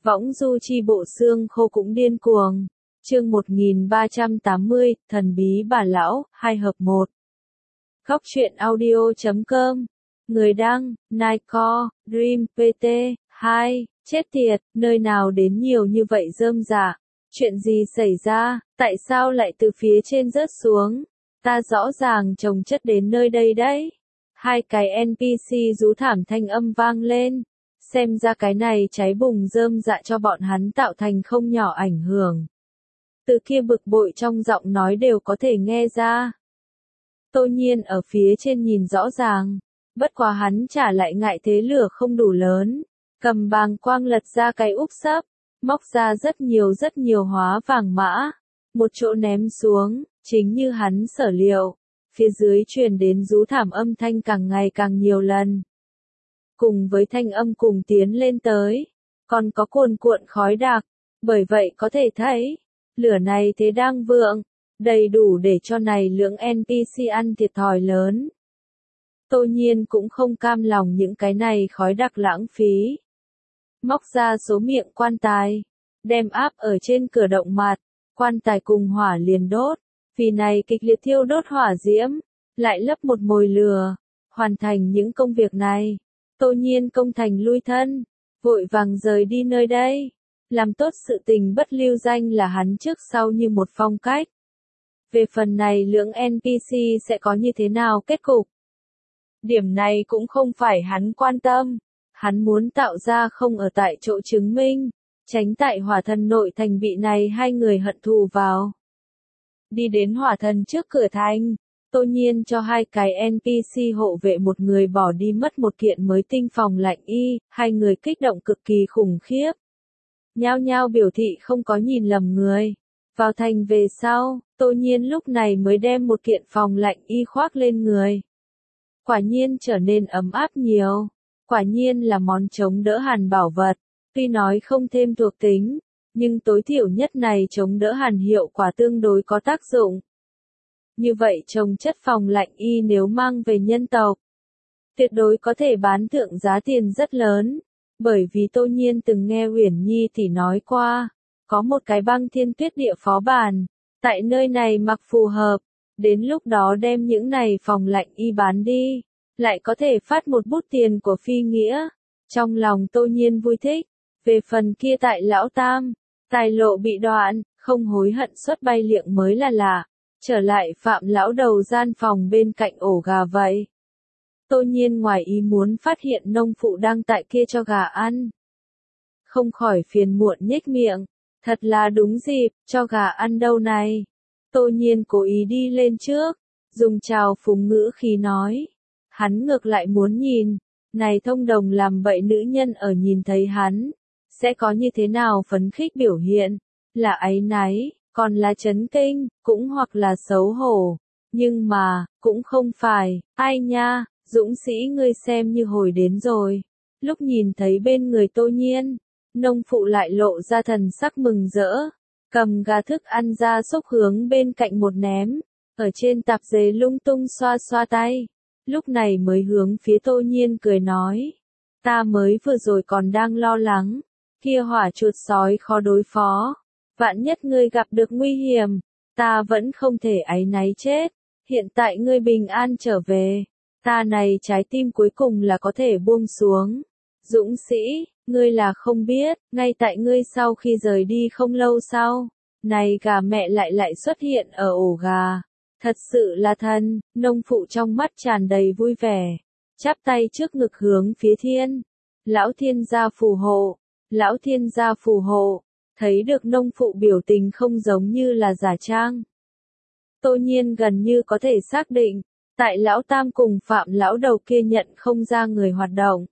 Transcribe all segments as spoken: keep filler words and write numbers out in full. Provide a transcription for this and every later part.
Võng du chi bộ xương khô cũng điên cuồng. Chương một nghìn ba trăm tám mươi, thần bí bà lão, hai hợp một. Góc truyện audio chấm com. Người đăng, Nightcore, Dream, pê tê, hai, chết tiệt, nơi nào đến nhiều như vậy rơm rạ. Chuyện gì xảy ra, tại sao lại từ phía trên rớt xuống? Ta rõ ràng chồng chất đến nơi đây đấy. Hai cái en pê xê rú thảm thanh âm vang lên. Xem ra cái này cháy bùng rơm dạ cho bọn hắn tạo thành không nhỏ ảnh hưởng. Từ kia bực bội trong giọng nói đều có thể nghe ra. Tô Nhiên ở phía trên nhìn rõ ràng, bất quá hắn trả lại ngại thế lửa không đủ lớn, cầm bàng quang lật ra cái úp sấp, móc ra rất nhiều rất nhiều hóa vàng mã, một chỗ ném xuống, chính như hắn sở liệu, phía dưới truyền đến rú thảm âm thanh càng ngày càng nhiều lần. Cùng với thanh âm cùng tiến lên tới, còn có cuồn cuộn khói đặc, bởi vậy có thể thấy, lửa này thế đang vượng, đầy đủ để cho này lưỡng en pê xê ăn thiệt thòi lớn. Tô Nhiên cũng không cam lòng những cái này khói đặc lãng phí. Móc ra số miệng quan tài, đem áp ở trên cửa động mặt, quan tài cùng hỏa liền đốt, vì này kịch liệt thiêu đốt hỏa diễm, lại lấp một mồi lửa, hoàn thành những công việc này. Tô Nhiên công thành lui thân, vội vàng rời đi nơi đây. Làm tốt sự tình bất lưu danh là hắn trước sau như một phong cách. Về phần này lưỡng en pê xê sẽ có như thế nào kết cục? Điểm này cũng không phải hắn quan tâm. Hắn muốn tạo ra không ở tại chỗ chứng minh, tránh tại hỏa thần nội thành bị này hai người hận thù vào. Đi đến hỏa thần trước cửa thành, Tô Nhiên cho hai cái en pê xê hộ vệ một người bỏ đi mất một kiện mới tinh phòng lạnh y, hai người kích động cực kỳ khủng khiếp. Nhao nhao biểu thị không có nhìn lầm người. Vào thành về sau, Tô Nhiên lúc này mới đem một kiện phòng lạnh y khoác lên người. Quả nhiên trở nên ấm áp nhiều. Quả nhiên là món chống đỡ hàn bảo vật. Tuy nói không thêm thuộc tính, nhưng tối thiểu nhất này chống đỡ hàn hiệu quả tương đối có tác dụng. Như vậy trồng chất phòng lạnh y nếu mang về nhân tộc, tuyệt đối có thể bán thượng giá tiền rất lớn. Bởi vì Tô Nhiên từng nghe Uyển Nhi thì nói qua, có một cái băng thiên tuyết địa phó bản, tại nơi này mặc phù hợp, đến lúc đó đem những này phòng lạnh y bán đi, lại có thể phát một bút tiền của phi nghĩa. Trong lòng Tô Nhiên vui thích, về phần kia tại lão tam, tài lộ bị đoạn, không hối hận xuất bay liệng mới là lạ, trở lại phạm lão đầu gian phòng bên cạnh ổ gà vậy. Tô Nhiên ngoài ý muốn phát hiện nông phụ đang tại kia cho gà ăn. Không khỏi phiền muộn nhếch miệng, thật là đúng dịp, cho gà ăn đâu này. Tô Nhiên cố ý đi lên trước, dùng trào phúng ngữ khí nói. Hắn ngược lại muốn nhìn, này thông đồng làm bậy nữ nhân ở nhìn thấy hắn, sẽ có như thế nào phấn khích biểu hiện, là áy náy, còn là chấn kinh, cũng hoặc là xấu hổ. Nhưng mà, cũng không phải, ai nha. Dũng sĩ ngươi xem như hồi đến rồi. Lúc nhìn thấy bên người Tô Nhiên, nông phụ lại lộ ra thần sắc mừng rỡ, cầm gà thức ăn ra xúc hướng bên cạnh một ném, ở trên tạp dề lung tung xoa xoa tay, lúc này mới hướng phía Tô Nhiên cười nói, ta mới vừa rồi còn đang lo lắng, kia hỏa chuột sói khó đối phó, vạn nhất ngươi gặp được nguy hiểm, ta vẫn không thể áy náy chết, hiện tại ngươi bình an trở về. Ta này trái tim cuối cùng là có thể buông xuống. Dũng sĩ, ngươi là không biết, ngay tại ngươi sau khi rời đi không lâu sau, này gà mẹ lại lại xuất hiện ở ổ gà. Thật sự là thần, nông phụ trong mắt tràn đầy vui vẻ, chắp tay trước ngực hướng phía thiên. Lão thiên gia phù hộ, lão thiên gia phù hộ, thấy được nông phụ biểu tình không giống như là giả trang. Tô Nhiên gần như có thể xác định. Tại lão tam cùng phạm lão đầu kia nhận không ra người hoạt động.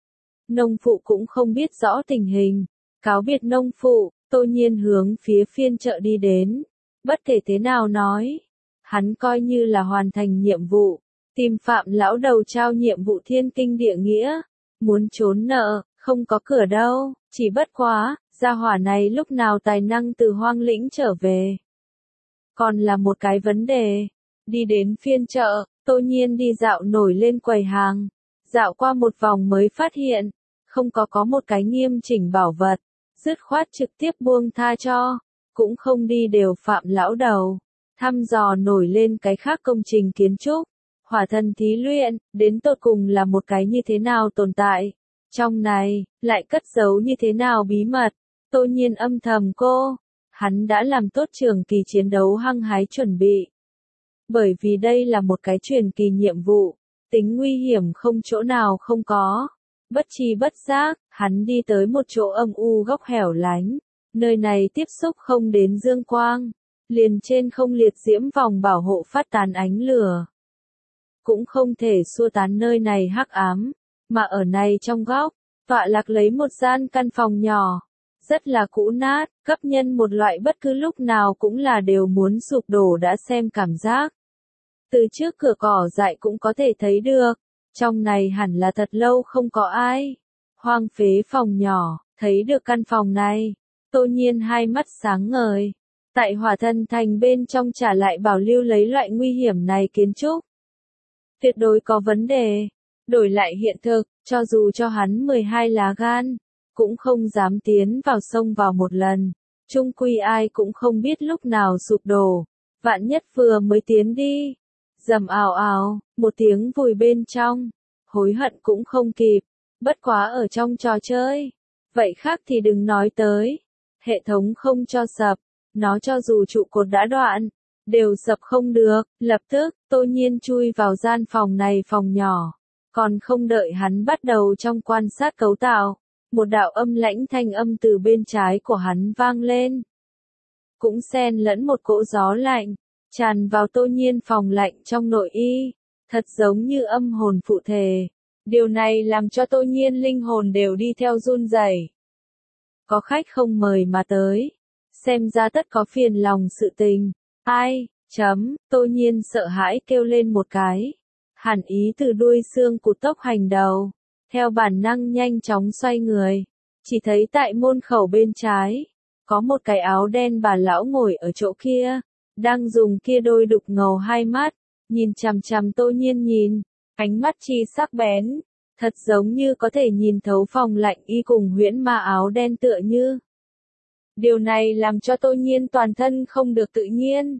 Nông phụ cũng không biết rõ tình hình. Cáo biệt nông phụ, Tô Nhiên hướng phía phiên chợ đi đến. Bất kể thế nào nói. Hắn coi như là hoàn thành nhiệm vụ. Tìm phạm lão đầu trao nhiệm vụ thiên kinh địa nghĩa. Muốn trốn nợ, không có cửa đâu. Chỉ bất quá, gia hỏa này lúc nào tài năng từ hoang lĩnh trở về. Còn là một cái vấn đề. Đi đến phiên chợ, Tô Nhiên đi dạo nổi lên quầy hàng. Dạo qua một vòng mới phát hiện, không có có một cái nghiêm chỉnh bảo vật. dứt khoát trực tiếp buông tha cho, cũng không đi đều Phạm lão đầu, thăm dò nổi lên cái khác công trình kiến trúc. Hỏa thần thí luyện, đến tột cùng là một cái như thế nào tồn tại? Trong này, lại cất giấu như thế nào bí mật? Tô Nhiên âm thầm cô, hắn đã làm tốt trường kỳ chiến đấu hăng hái chuẩn bị. Bởi vì đây là một cái truyền kỳ nhiệm vụ, tính nguy hiểm không chỗ nào không có. Bất tri bất giác, hắn đi tới một chỗ âm u góc hẻo lánh, nơi này tiếp xúc không đến dương quang, liền trên không liệt diễm vòng bảo hộ phát tán ánh lửa. Cũng không thể xua tán nơi này hắc ám, mà ở này trong góc, tọa lạc lấy một gian căn phòng nhỏ, rất là cũ nát, cấp nhân một loại bất cứ lúc nào cũng là đều muốn sụp đổ đã xem cảm giác. Từ trước cửa cỏ dại cũng có thể thấy được, trong này hẳn là thật lâu không có ai. Hoang phế phòng nhỏ, thấy được căn phòng này, Tô Nhiên hai mắt sáng ngời. Tại Hỏa Thần Thành bên trong trả lại bảo lưu lấy loại nguy hiểm này kiến trúc. Tuyệt đối có vấn đề. Đổi lại hiện thực, cho dù cho hắn mười hai lá gan, cũng không dám tiến vào sông vào một lần. Chung quy ai cũng không biết lúc nào sụp đổ. Vạn nhất vừa mới tiến đi. Rầm ào ào, một tiếng vùi bên trong. Hối hận cũng không kịp. Bất quá ở trong trò chơi. Vậy khác thì đừng nói tới. Hệ thống không cho sập. Nó cho dù trụ cột đã đoạn, đều sập không được. Lập tức, Tô Nhiên chui vào gian phòng này phòng nhỏ. Còn không đợi hắn bắt đầu trong quan sát cấu tạo. Một đạo âm lãnh thanh âm từ bên trái của hắn vang lên. Cũng xen lẫn một cỗ gió lạnh, tràn vào Tô Nhiên phòng lạnh trong nội y. Thật giống như âm hồn phụ thể. Điều này làm cho Tô Nhiên linh hồn đều đi theo run rẩy. Có khách không mời mà tới. Xem ra tất có phiền lòng sự tình. Ai, chấm, Tô Nhiên sợ hãi kêu lên một cái. Hàn ý từ đuôi xương cụt tốc hành đầu. Theo bản năng nhanh chóng xoay người. Chỉ thấy tại môn khẩu bên trái. Có một cái áo đen bà lão ngồi ở chỗ kia. Đang dùng kia đôi đục ngầu hai mắt. Nhìn chằm chằm Tô Nhiên nhìn. Ánh mắt chi sắc bén. Thật giống như có thể nhìn thấu phòng lạnh y cùng huyễn ma áo đen tựa như. Điều này làm cho Tô Nhiên toàn thân không được tự nhiên.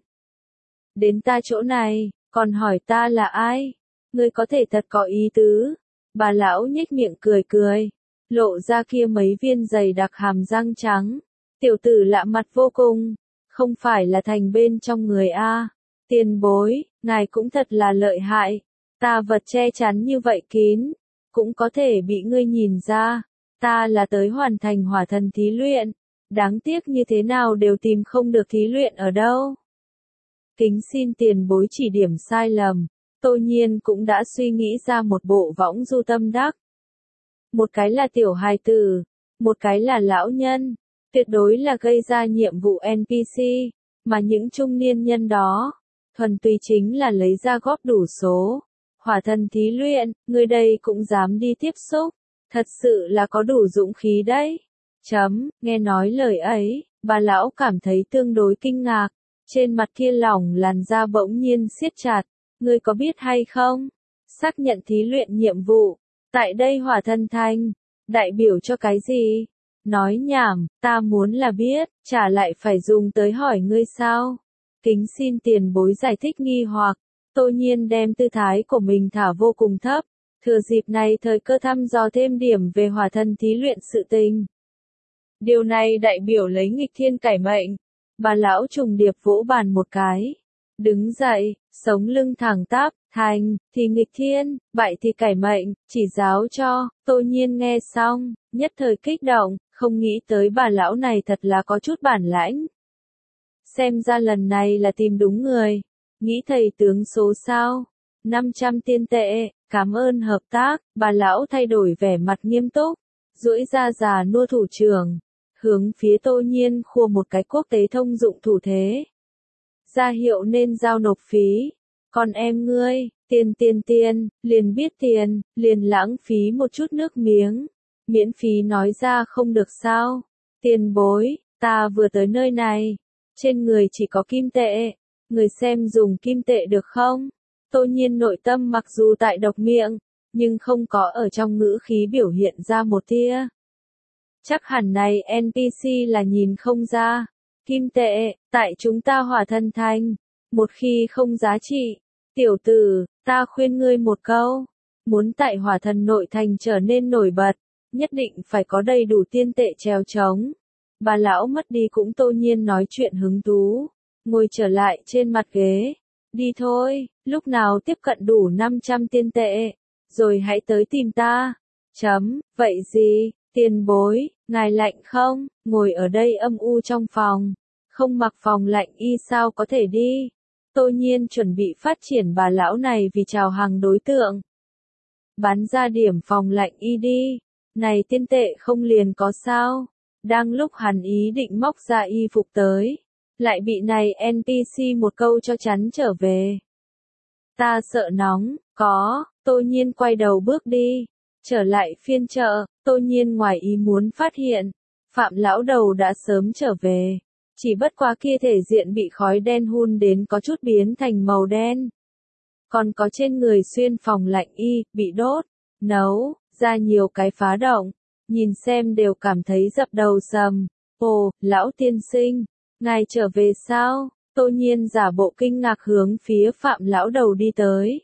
Đến ta chỗ này, còn hỏi ta là ai? Ngươi có thể thật có ý tứ. Bà lão nhếch miệng cười cười. Lộ ra kia mấy viên dày đặc hàm răng trắng. Tiểu tử lạ mặt vô cùng. Không phải là thành bên trong người a. Tiền bối, ngài cũng thật là lợi hại. Ta vật che chắn như vậy kín. Cũng có thể bị ngươi nhìn ra. Ta là tới hoàn thành hỏa thần thí luyện. Đáng tiếc như thế nào đều tìm không được thí luyện ở đâu. Kính xin tiền bối chỉ điểm sai lầm. Tô Nhiên cũng đã suy nghĩ ra một bộ võng du tâm đắc. Một cái là tiểu hài tử, một cái là lão nhân. Tuyệt đối là gây ra nhiệm vụ en pê xê, mà những trung niên nhân đó, thuần túy chính là lấy ra góp đủ số. Hỏa thần thí luyện, người đây cũng dám đi tiếp xúc. Thật sự là có đủ dũng khí đấy. Chấm, nghe nói lời ấy, bà lão cảm thấy tương đối kinh ngạc. Trên mặt kia lỏng làn da bỗng nhiên siết chặt. Ngươi có biết hay không? Xác nhận thí luyện nhiệm vụ. Tại đây Hỏa Thần Thành. Đại biểu cho cái gì? Nói nhảm, ta muốn là biết, trả lại phải dùng tới hỏi ngươi sao? Kính xin tiền bối giải thích nghi hoặc. Tô Nhiên đem tư thái của mình thả vô cùng thấp. Thừa dịp này thời cơ thăm dò thêm điểm về hỏa thần thí luyện sự tình. Điều này đại biểu lấy nghịch thiên cải mệnh. Bà lão trùng điệp vỗ bàn một cái. Đứng dậy, sống lưng thẳng tắp, thành, thì nghịch thiên, bại thì cải mệnh, chỉ giáo cho. Tô Nhiên nghe xong, nhất thời kích động, không nghĩ tới bà lão này thật là có chút bản lãnh. Xem ra lần này là tìm đúng người. Nghĩ thầy tướng số sao? năm trăm tiên tệ, cảm ơn hợp tác. Bà lão thay đổi vẻ mặt nghiêm túc, duỗi ra già nua thủ trưởng, hướng phía Tô Nhiên khua một cái quốc tế thông dụng thủ thế. Ra hiệu nên giao nộp phí. Còn em ngươi, tiền tiền tiền, liền biết tiền, liền lãng phí một chút nước miếng. Miễn phí nói ra không được sao? Tiền bối, ta vừa tới nơi này. Trên người chỉ có kim tệ. Người xem dùng kim tệ được không? Tô Nhiên nội tâm mặc dù tại độc miệng, nhưng không có ở trong ngữ khí biểu hiện ra một tia Chắc hẳn này en pê xê là nhìn không ra. Kim tệ, tại chúng ta Hỏa Thần Thành. Một khi không giá trị. Tiểu tử, ta khuyên ngươi một câu. Muốn tại Hỏa Thần Nội Thành trở nên nổi bật. Nhất định phải có đầy đủ tiên tệ trèo trống. Bà lão mất đi cũng tô nhiên nói chuyện hứng thú. Ngồi trở lại trên mặt ghế. Đi thôi, lúc nào tiếp cận đủ năm trăm tiên tệ. Rồi hãy tới tìm ta. Chấm, vậy gì, tiền bối, ngài lạnh không? Ngồi ở đây âm u trong phòng. Không mặc phòng lạnh y sao có thể đi. Tô nhiên chuẩn bị phát triển bà lão này vì chào hàng đối tượng. Bán ra điểm phòng lạnh y đi. Này tiên tệ không liền có sao. Đang lúc hắn ý định móc ra y phục tới. Lại bị này en pê xê một câu cho chắn trở về. Ta sợ nóng, có, tô nhiên quay đầu bước đi. Trở lại phiên chợ, tô nhiên ngoài ý muốn phát hiện. Phạm lão đầu đã sớm trở về. Chỉ bất quá kia thể diện bị khói đen hun đến có chút biến thành màu đen. Còn có trên người xuyên phòng lạnh y, bị đốt, nấu, ra nhiều cái phá động. Nhìn xem đều cảm thấy dập đầu sầm. Ồ, lão tiên sinh, ngài trở về sao? Tô nhiên giả bộ kinh ngạc hướng phía Phạm lão đầu đi tới.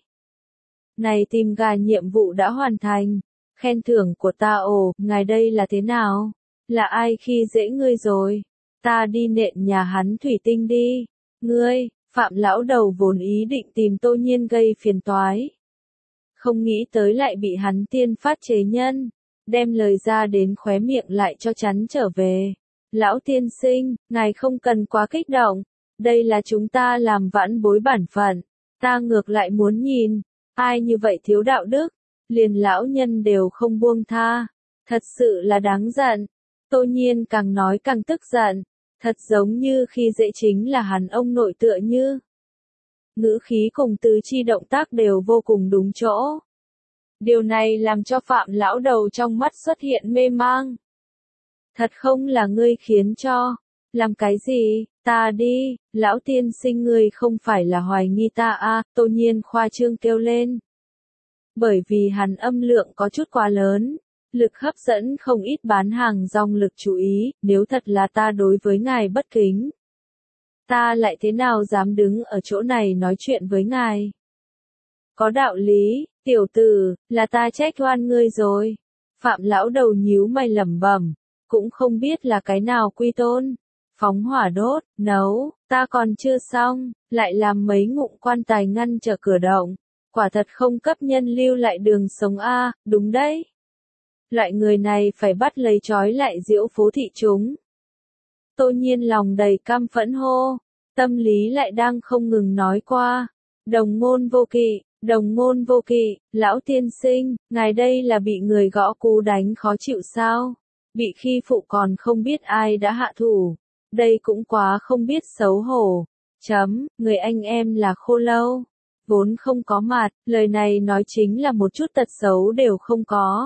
Này tìm gà nhiệm vụ đã hoàn thành. Khen thưởng của ta ồ, ngài đây là thế nào? Là ai khi dễ ngươi rồi? Ta đi nện nhà hắn thủy tinh đi. Ngươi, Phạm lão đầu vốn ý định tìm tô nhiên gây phiền toái. Không nghĩ tới lại bị hắn tiên phát chế nhân. Đem lời ra đến khóe miệng lại cho chắn trở về. Lão tiên sinh, ngài không cần quá kích động. Đây là chúng ta làm vãn bối bản phận. Ta ngược lại muốn nhìn. Ai như vậy thiếu đạo đức. Liền lão nhân đều không buông tha. Thật sự là đáng giận. Tô nhiên càng nói càng tức giận. Thật giống như khi dễ chính là hắn ông nội tựa như. Ngữ khí cùng tứ chi động tác đều vô cùng đúng chỗ. Điều này làm cho Phạm lão đầu trong mắt xuất hiện mê mang. Thật không là ngươi khiến cho. Làm cái gì, ta đi, lão tiên sinh ngươi không phải là hoài nghi ta à, tô nhiên khoa trương kêu lên. Bởi vì hắn âm lượng có chút quá lớn. Lực hấp dẫn không ít bán hàng rong lực chú ý, nếu thật là ta đối với ngài bất kính. Ta lại thế nào dám đứng ở chỗ này nói chuyện với ngài. Có đạo lý, tiểu tử, là ta trách oan ngươi rồi. Phạm lão đầu nhíu mày lẩm bẩm, cũng không biết là cái nào quy tôn. Phóng hỏa đốt, nấu, ta còn chưa xong, lại làm mấy ngụm quan tài ngăn trở cửa động. Quả thật không cấp nhân lưu lại đường sống a, đúng đấy. Loại người này phải bắt lấy trói lại diễu phố thị chúng. Tô nhiên lòng đầy căm phẫn hô, tâm lý lại đang không ngừng nói qua. Đồng ngôn vô kỵ, đồng ngôn vô kỵ, lão tiên sinh, ngài đây là bị người gõ cú đánh khó chịu sao? Bị khi phụ còn không biết ai đã hạ thủ. Đây cũng quá không biết xấu hổ. Chấm, người anh em là khô lâu. Vốn không có mặt, lời này nói chính là một chút tật xấu đều không có.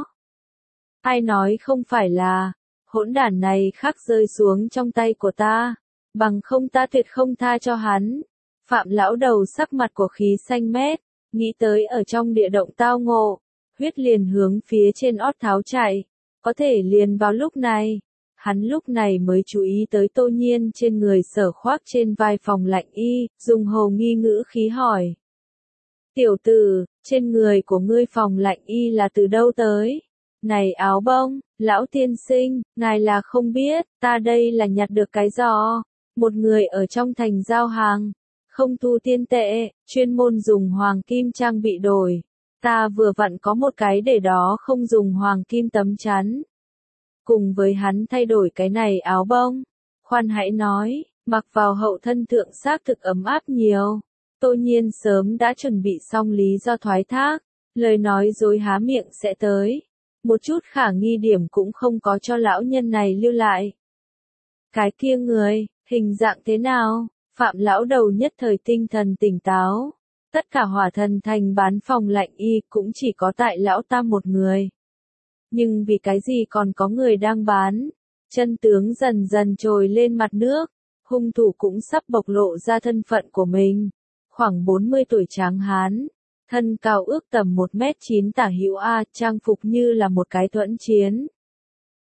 Ai nói không phải là, hỗn đản này khắc rơi xuống trong tay của ta, bằng không ta tuyệt không tha cho hắn. Phạm lão đầu sắc mặt của khí xanh mét, nghĩ tới ở trong địa động tao ngộ, huyết liền hướng phía trên ót tháo chạy, có thể liền vào lúc này. Hắn lúc này mới chú ý tới tô nhiên trên người sở khoác trên vai phòng lạnh y, dùng hồ nghi ngữ khí hỏi. Tiểu tử, trên người của ngươi phòng lạnh y là từ đâu tới? Này áo bông, lão tiên sinh, ngài là không biết, ta đây là nhặt được cái giò. Một người ở trong thành giao hàng, không thu tiên tệ, chuyên môn dùng hoàng kim trang bị đổi. Ta vừa vặn có một cái để đó không dùng hoàng kim tấm chắn. Cùng với hắn thay đổi cái này áo bông. Khoan hãy nói, mặc vào hậu thân thượng xác thực ấm áp nhiều. Tô nhiên sớm đã chuẩn bị xong lý do thoái thác, lời nói dối há miệng sẽ tới. Một chút khả nghi điểm cũng không có cho lão nhân này lưu lại. Cái kia người, hình dạng thế nào? Phạm lão đầu nhất thời tinh thần tỉnh táo. Tất cả Hỏa Thần Thành bán phòng lạnh y cũng chỉ có tại lão tam một người. Nhưng vì cái gì còn có người đang bán? Chân tướng dần dần trồi lên mặt nước. Hung thủ cũng sắp bộc lộ ra thân phận của mình. Khoảng bốn mươi tuổi tráng hán. Thân cao ước tầm một mét chín tả hữu A, trang phục như là một cái thuẫn chiến.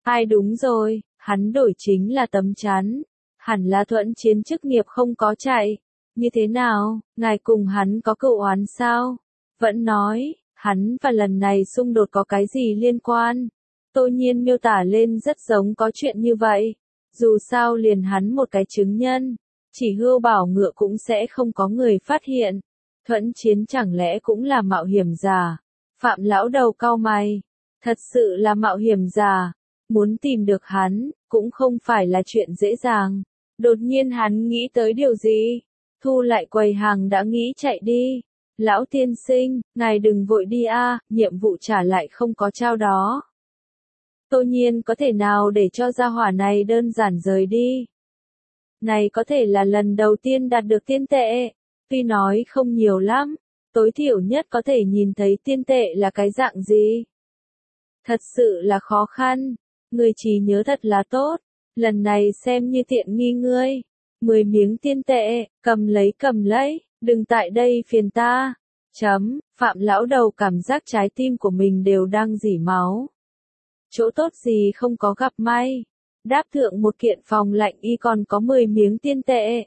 Ai đúng rồi, hắn đổi chính là tấm chắn. Hẳn là Thuận Chiến chức nghiệp không có chạy. Như thế nào, ngài cùng hắn có cựu oán sao? Vẫn nói, hắn và lần này xung đột có cái gì liên quan? Tô Nhiên miêu tả lên rất giống có chuyện như vậy. Dù sao liền hắn một cái chứng nhân, chỉ hưu bảo ngựa cũng sẽ không có người phát hiện. Thuận Chiến chẳng lẽ cũng là mạo hiểm giả? Phạm lão đầu cau mày. Thật sự là mạo hiểm giả. Muốn tìm được hắn, cũng không phải là chuyện dễ dàng. Đột nhiên hắn nghĩ tới điều gì? Thu lại quầy hàng đã nghĩ chạy đi. Lão tiên sinh, ngài đừng vội đi a, nhiệm vụ trả lại không có trao đó. Tô Nhiên có thể nào để cho gia hỏa này đơn giản rời đi. Này có thể là lần đầu tiên đạt được tiên tệ. Tuy nói không nhiều lắm, tối thiểu nhất có thể nhìn thấy tiên tệ là cái dạng gì. Thật sự là khó khăn. Người trí nhớ thật là tốt. Lần này xem như tiện nghi ngươi. Mười miếng tiên tệ, cầm lấy cầm lấy, đừng tại đây phiền ta. Chấm, Phạm lão đầu cảm giác trái tim của mình đều đang rỉ máu. Chỗ tốt gì không có gặp may. Đáp thượng một kiện phòng lạnh y còn có mười miếng tiên tệ.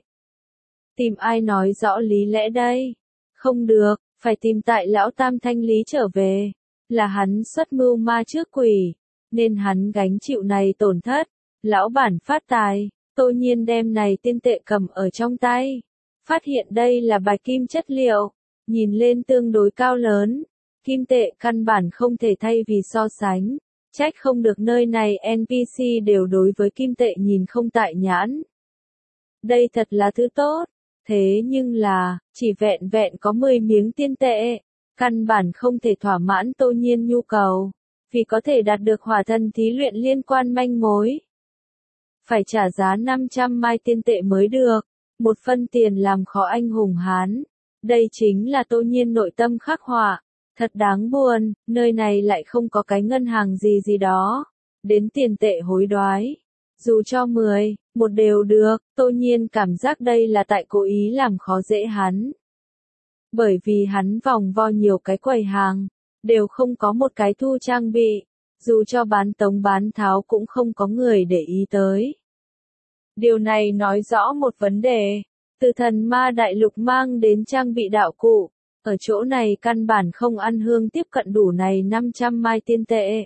Tìm ai nói rõ lý lẽ đây? Không được, phải tìm tại lão tam thanh lý trở về. Là hắn xuất mưu ma trước quỷ, nên hắn gánh chịu này tổn thất. Lão bản phát tài, Tô Nhiên đem này tiên tệ cầm ở trong tay. Phát hiện đây là bạch kim chất liệu, nhìn lên tương đối cao lớn. Kim tệ căn bản không thể thay vì so sánh. Trách không được nơi này en pê xê đều đối với kim tệ nhìn không tại nhãn. Đây thật là thứ tốt. Thế nhưng là, chỉ vẹn vẹn có mười miếng tiên tệ. Căn bản không thể thỏa mãn Tô Nhiên nhu cầu. Vì có thể đạt được hỏa thần thí luyện liên quan manh mối. Phải trả giá năm trăm mai tiên tệ mới được. Một phân tiền làm khó anh hùng Hán. Đây chính là Tô Nhiên nội tâm khắc họa. Thật đáng buồn, nơi này lại không có cái ngân hàng gì gì đó. Đến tiền tệ hối đoái. Dù cho mười, một đều được, Tô Nhiên cảm giác đây là tại cố ý làm khó dễ hắn. Bởi vì hắn vòng vo nhiều cái quầy hàng, đều không có một cái thu trang bị. Dù cho bán tống bán tháo cũng không có người để ý tới. Điều này nói rõ một vấn đề. Từ thần ma đại lục mang đến trang bị đạo cụ. Ở chỗ này căn bản không ăn hương tiếp cận đủ này năm trăm mai tiên tệ.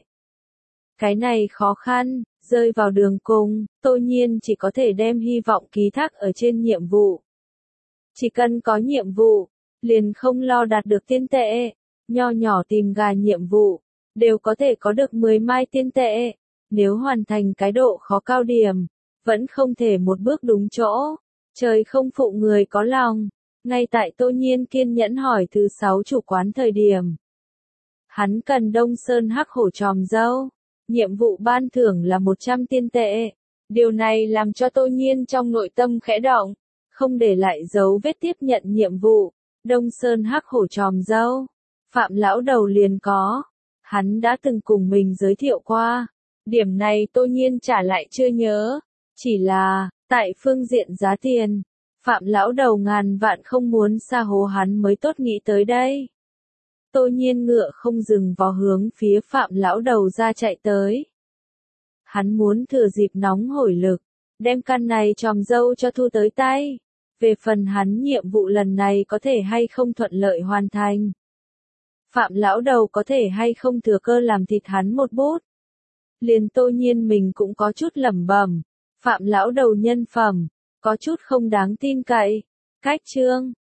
Cái này khó khăn, rơi vào đường cùng, Tô Nhiên chỉ có thể đem hy vọng ký thác ở trên nhiệm vụ. Chỉ cần có nhiệm vụ, liền không lo đạt được tiên tệ. Nho nhỏ tìm gà nhiệm vụ, đều có thể có được mười mai tiên tệ. Nếu hoàn thành cái độ khó cao điểm, vẫn không thể một bước đúng chỗ. Trời không phụ người có lòng. Ngay tại Tô Nhiên kiên nhẫn hỏi thứ sáu chủ quán thời điểm. Hắn cần Đông Sơn hắc hổ tròm dâu. Nhiệm vụ ban thưởng là một trăm tiên tệ. Điều này làm cho Tô Nhiên trong nội tâm khẽ động. Không để lại dấu vết tiếp nhận nhiệm vụ. Đông Sơn hắc hổ tròm dâu. Phạm lão đầu liền có. Hắn đã từng cùng mình giới thiệu qua. Điểm này Tô Nhiên trả lại chưa nhớ. Chỉ là, tại phương diện giá tiền. Phạm lão đầu ngàn vạn không muốn xa hố hắn mới tốt nghĩ tới đây. Tô Nhiên ngựa không dừng vào hướng phía Phạm lão đầu ra chạy tới. Hắn muốn thừa dịp nóng hổi lực, đem căn này tròm dâu cho thu tới tay. Về phần hắn nhiệm vụ lần này có thể hay không thuận lợi hoàn thành. Phạm lão đầu có thể hay không thừa cơ làm thịt hắn một bút. Liền Tô Nhiên mình cũng có chút lẩm bẩm. Phạm lão đầu nhân phẩm. Có chút không đáng tin cậy. Cách chương.